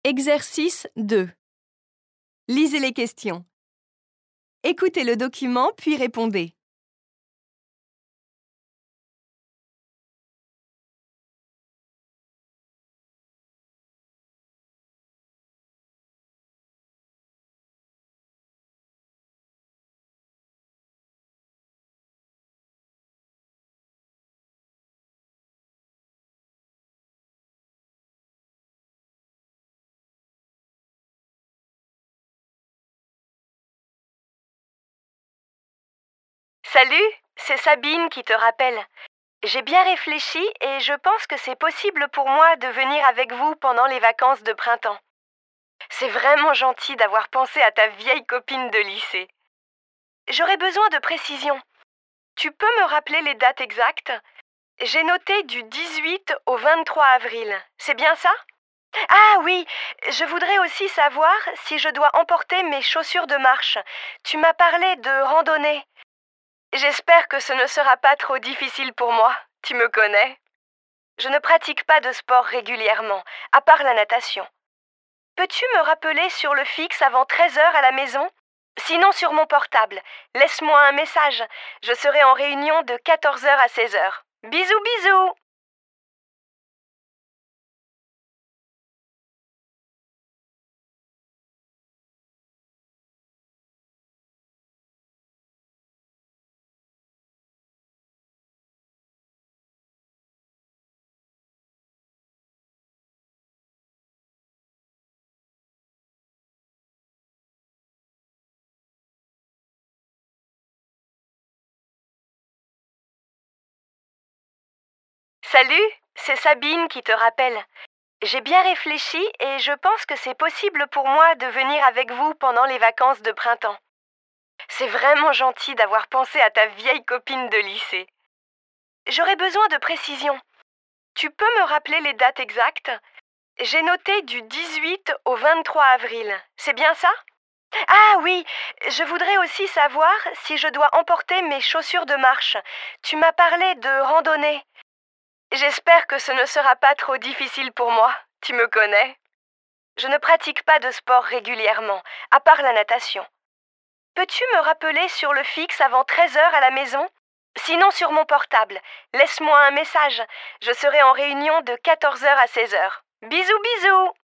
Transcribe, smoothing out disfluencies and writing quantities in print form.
Exercice 2. Lisez les questions. Écoutez le document puis répondez. Salut, c'est Sabine qui te rappelle. J'ai bien réfléchi et je pense que c'est possible pour moi de venir avec vous pendant les vacances de printemps. C'est vraiment gentil d'avoir pensé à ta vieille copine de lycée. J'aurais besoin de précisions. Tu peux me rappeler les dates exactes? J'ai noté du 18 au 23 avril. C'est bien ça? Ah oui, je voudrais aussi savoir si je dois emporter mes chaussures de marche. Tu m'as parlé de randonnée. J'espère que ce ne sera pas trop difficile pour moi, tu me connais. Je ne pratique pas de sport régulièrement, à part la natation. Peux-tu me rappeler sur le fixe avant 13 heures à la maison? Sinon sur mon portable. Laisse-moi un message. Je serai en réunion de 14 heures à 16 heures. Bisous, bisous! Salut, c'est Sabine qui te rappelle. J'ai bien réfléchi et je pense que c'est possible pour moi de venir avec vous pendant les vacances de printemps. C'est vraiment gentil d'avoir pensé à ta vieille copine de lycée. J'aurais besoin de précisions. Tu peux me rappeler les dates exactes? J'ai noté du 18 au 23 avril. C'est bien ça? Ah oui, je voudrais aussi savoir si je dois emporter mes chaussures de marche. Tu m'as parlé de randonnée. J'espère que ce ne sera pas trop difficile pour moi, tu me connais. Je ne pratique pas de sport régulièrement, à part la natation. Peux-tu me rappeler sur le fixe avant 13 heures à la maison? Sinon sur mon portable. Laisse-moi un message. Je serai en réunion de 14 heures à 16 heures. Bisous, bisous!